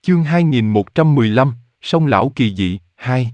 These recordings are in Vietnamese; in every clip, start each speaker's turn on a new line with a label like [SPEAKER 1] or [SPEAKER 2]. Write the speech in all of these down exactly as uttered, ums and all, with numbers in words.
[SPEAKER 1] Chương hai nghìn một trăm mười lăm, Sông Lão Kỳ Dị, hai.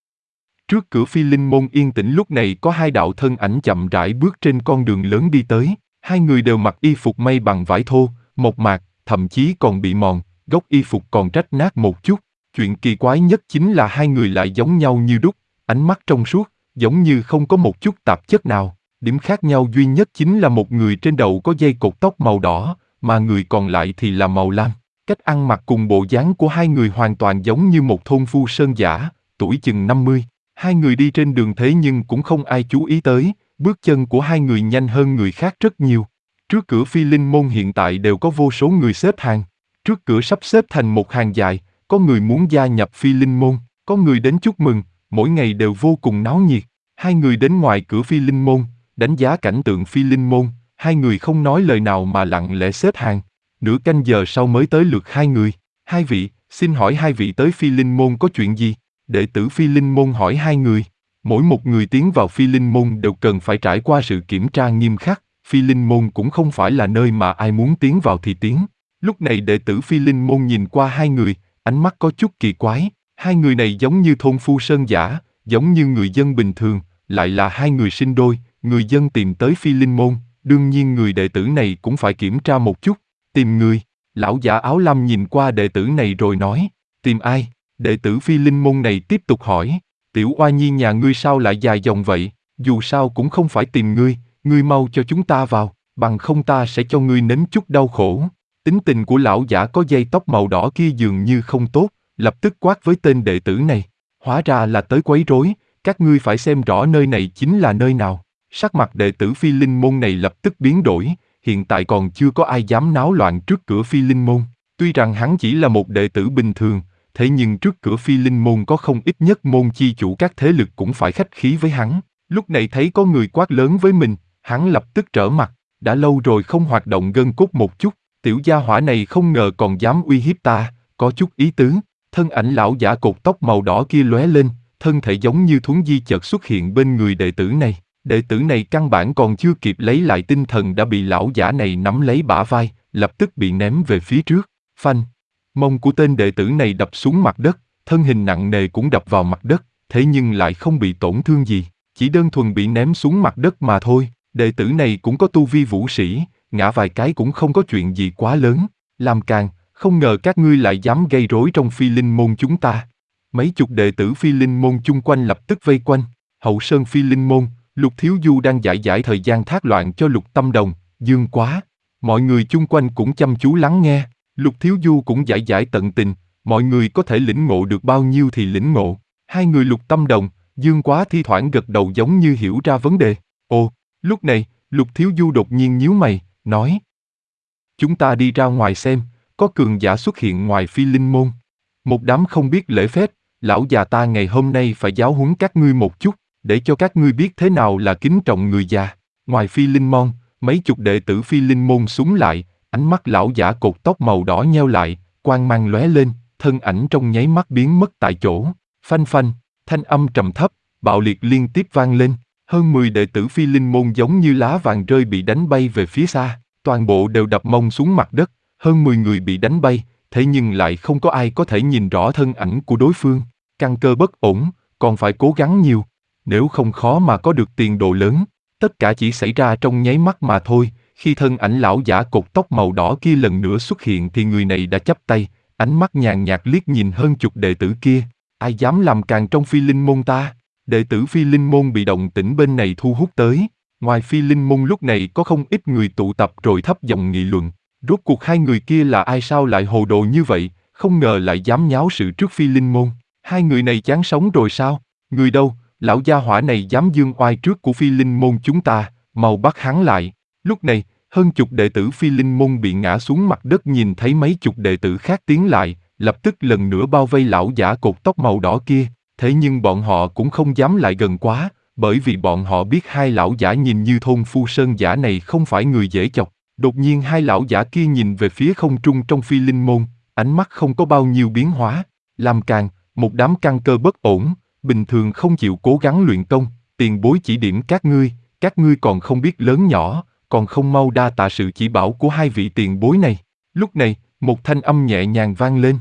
[SPEAKER 1] Trước cửa Phi Linh Môn yên tĩnh lúc này có hai đạo thân ảnh chậm rãi bước trên con đường lớn đi tới, hai người đều mặc y phục may bằng vải thô, mộc mạc, thậm chí còn bị mòn, góc y phục còn rách nát một chút. Chuyện kỳ quái nhất chính là hai người lại giống nhau như đúc, ánh mắt trong suốt, giống như không có một chút tạp chất nào. Điểm khác nhau duy nhất chính là một người trên đầu có dây cột tóc màu đỏ, mà người còn lại thì là màu lam. Cách ăn mặc cùng bộ dáng của hai người hoàn toàn giống như một thôn phu sơn dã, tuổi chừng năm mươi. Hai người đi trên đường thế nhưng cũng không ai chú ý tới, bước chân của hai người nhanh hơn người khác rất nhiều. Trước cửa Phi Linh Môn hiện tại đều có vô số người xếp hàng. Trước cửa sắp xếp thành một hàng dài, có người muốn gia nhập Phi Linh Môn, có người đến chúc mừng, mỗi ngày đều vô cùng náo nhiệt. Hai người đến ngoài cửa Phi Linh Môn, đánh giá cảnh tượng Phi Linh Môn, hai người không nói lời nào mà lặng lẽ xếp hàng. Nửa canh giờ sau mới tới lượt hai người. Hai vị, xin hỏi hai vị tới Phi Linh Môn có chuyện gì? Đệ tử Phi Linh Môn hỏi hai người. Mỗi một người tiến vào Phi Linh Môn đều cần phải trải qua sự kiểm tra nghiêm khắc. Phi Linh Môn cũng không phải là nơi mà ai muốn tiến vào thì tiến. Lúc này đệ tử Phi Linh Môn nhìn qua hai người, ánh mắt có chút kỳ quái. Hai người này giống như thôn phu sơn dã, giống như người dân bình thường, lại là hai người sinh đôi. Người dân tìm tới Phi Linh Môn, đương nhiên người đệ tử này cũng phải kiểm tra một chút. Tìm người. Lão giả áo lam nhìn qua đệ tử này rồi nói, tìm ai? Đệ tử Phi Linh Môn này tiếp tục hỏi, tiểu oa nhi nhà ngươi sao lại dài dòng vậy? Dù sao cũng không phải tìm ngươi, ngươi mau cho chúng ta vào, bằng không ta sẽ cho ngươi nếm chút đau khổ. Tính tình của lão giả có dây tóc màu đỏ kia dường như không tốt, lập tức quát với tên đệ tử này, hóa ra là tới quấy rối, các ngươi phải xem rõ nơi này chính là nơi nào. Sắc mặt đệ tử Phi Linh Môn này lập tức biến đổi. Hiện tại còn chưa có ai dám náo loạn trước cửa Phi Linh Môn. Tuy rằng hắn chỉ là một đệ tử bình thường, thế nhưng trước cửa Phi Linh Môn có không ít nhất môn chi chủ các thế lực cũng phải khách khí với hắn. Lúc này thấy có người quát lớn với mình, hắn lập tức trở mặt. Đã lâu rồi không hoạt động gân cốt một chút, tiểu gia hỏa này không ngờ còn dám uy hiếp ta, có chút ý tứ. Thân ảnh lão giả cột tóc màu đỏ kia lóe lên, thân thể giống như thuấn di chợt xuất hiện bên người đệ tử này. Đệ tử này căn bản còn chưa kịp lấy lại tinh thần đã bị lão giả này nắm lấy bả vai, lập tức bị ném về phía trước. Phanh! Mông của tên đệ tử này đập xuống mặt đất, thân hình nặng nề cũng đập vào mặt đất, thế nhưng lại không bị tổn thương gì, chỉ đơn thuần bị ném xuống mặt đất mà thôi. Đệ tử này cũng có tu vi vũ sĩ, ngã vài cái cũng không có chuyện gì quá lớn. Làm càn, không ngờ các ngươi lại dám gây rối trong Phi Linh Môn chúng ta. Mấy chục đệ tử Phi Linh Môn chung quanh lập tức vây quanh. Hậu sơn Phi Linh Môn, Lục Thiếu Du đang giải giải thời gian thác loạn cho Lục Tâm Đồng, Dương Quá. Mọi người chung quanh cũng chăm chú lắng nghe, Lục Thiếu Du cũng giải giải tận tình, mọi người có thể lĩnh ngộ được bao nhiêu thì lĩnh ngộ. Hai người Lục Tâm Đồng, Dương Quá thi thoảng gật đầu giống như hiểu ra vấn đề. Ồ, lúc này, Lục Thiếu Du đột nhiên nhíu mày, nói. Chúng ta đi ra ngoài xem, có cường giả xuất hiện ngoài Phi Linh Môn. Một đám không biết lễ phép, lão già ta ngày hôm nay phải giáo huấn các ngươi một chút, để cho các ngươi biết thế nào là kính trọng người già. Ngoài Phi Linh Môn, mấy chục đệ tử Phi Linh Môn súng lại, ánh mắt lão giả cột tóc màu đỏ nheo lại, quang mang lóe lên, thân ảnh trong nháy mắt biến mất tại chỗ. Phanh phanh, thanh âm trầm thấp, bạo liệt liên tiếp vang lên, hơn mười đệ tử Phi Linh Môn giống như lá vàng rơi bị đánh bay về phía xa, toàn bộ đều đập mông xuống mặt đất, hơn mười người bị đánh bay, thế nhưng lại không có ai có thể nhìn rõ thân ảnh của đối phương. Căn cơ bất ổn, còn phải cố gắng nhiều. Nếu không khó mà có được tiền đồ lớn, tất cả chỉ xảy ra trong nháy mắt mà thôi. Khi thân ảnh lão giả cột tóc màu đỏ kia lần nữa xuất hiện thì người này đã chắp tay, ánh mắt nhàn nhạt liếc nhìn hơn chục đệ tử kia. Ai dám làm càn trong Phi Linh Môn ta? Đệ tử Phi Linh Môn bị động tĩnh bên này thu hút tới. Ngoài Phi Linh Môn lúc này có không ít người tụ tập rồi thấp giọng nghị luận. Rốt cuộc hai người kia là ai sao lại hồ đồ như vậy, không ngờ lại dám nháo sự trước Phi Linh Môn. Hai người này chán sống rồi sao? Người đâu? Lão gia hỏa này dám dương oai trước của Phi Linh Môn chúng ta, mau bắt hắn lại. Lúc này, hơn chục đệ tử Phi Linh Môn bị ngã xuống mặt đất nhìn thấy mấy chục đệ tử khác tiến lại, lập tức lần nữa bao vây lão giả cột tóc màu đỏ kia. Thế nhưng bọn họ cũng không dám lại gần quá, bởi vì bọn họ biết hai lão giả nhìn như thôn phu sơn giả này không phải người dễ chọc. Đột nhiên hai lão giả kia nhìn về phía không trung trong Phi Linh Môn, ánh mắt không có bao nhiêu biến hóa. Làm càn, một đám căn cơ bất ổn, bình thường không chịu cố gắng luyện công, tiền bối chỉ điểm các ngươi, các ngươi còn không biết lớn nhỏ, còn không mau đa tạ sự chỉ bảo của hai vị tiền bối này. Lúc này, một thanh âm nhẹ nhàng vang lên.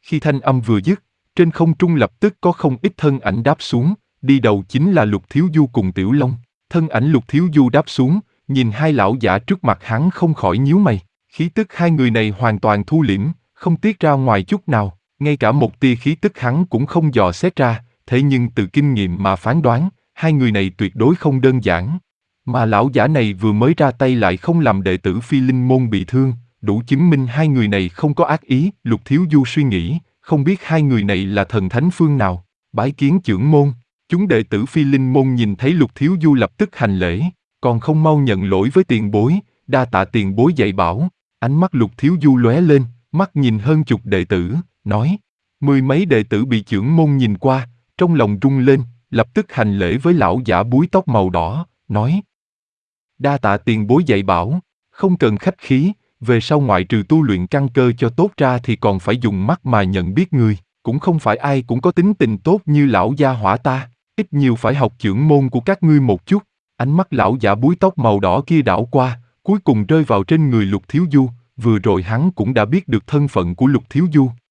[SPEAKER 1] Khi thanh âm vừa dứt, trên không trung lập tức có không ít thân ảnh đáp xuống, đi đầu chính là Lục Thiếu Du cùng Tiểu Long. Thân ảnh Lục Thiếu Du đáp xuống, nhìn hai lão giả trước mặt hắn không khỏi nhíu mày. Khí tức hai người này hoàn toàn thu liễm, không tiết ra ngoài chút nào, ngay cả một tia khí tức hắn cũng không dò xét ra, thế nhưng từ kinh nghiệm mà phán đoán, hai người này tuyệt đối không đơn giản. Mà lão giả này vừa mới ra tay lại không làm đệ tử Phi Linh môn bị thương, đủ chứng minh hai người này không có ác ý. Lục Thiếu Du suy nghĩ, không biết hai người này là thần thánh phương nào. Bái kiến trưởng môn. Chúng đệ tử Phi Linh môn nhìn thấy Lục Thiếu Du lập tức hành lễ, còn không mau nhận lỗi với tiền bối, đa tạ tiền bối dạy bảo. Ánh mắt Lục Thiếu Du lóe lên, mắt nhìn hơn chục đệ tử, nói. Mười mấy đệ tử bị trưởng môn nhìn qua, trong lòng rung lên, lập tức hành lễ với lão giả búi tóc màu đỏ, nói. Đa tạ tiền bối dạy bảo, không cần khách khí, về sau ngoại trừ tu luyện căn cơ cho tốt ra thì còn phải dùng mắt mà nhận biết người, cũng không phải ai cũng có tính tình tốt như lão gia hỏa ta, ít nhiều phải học trưởng môn của các ngươi một chút. Ánh mắt lão giả búi tóc màu đỏ kia đảo qua, cuối cùng rơi vào trên người Lục Thiếu Du, vừa rồi hắn cũng đã biết được thân phận của Lục Thiếu Du,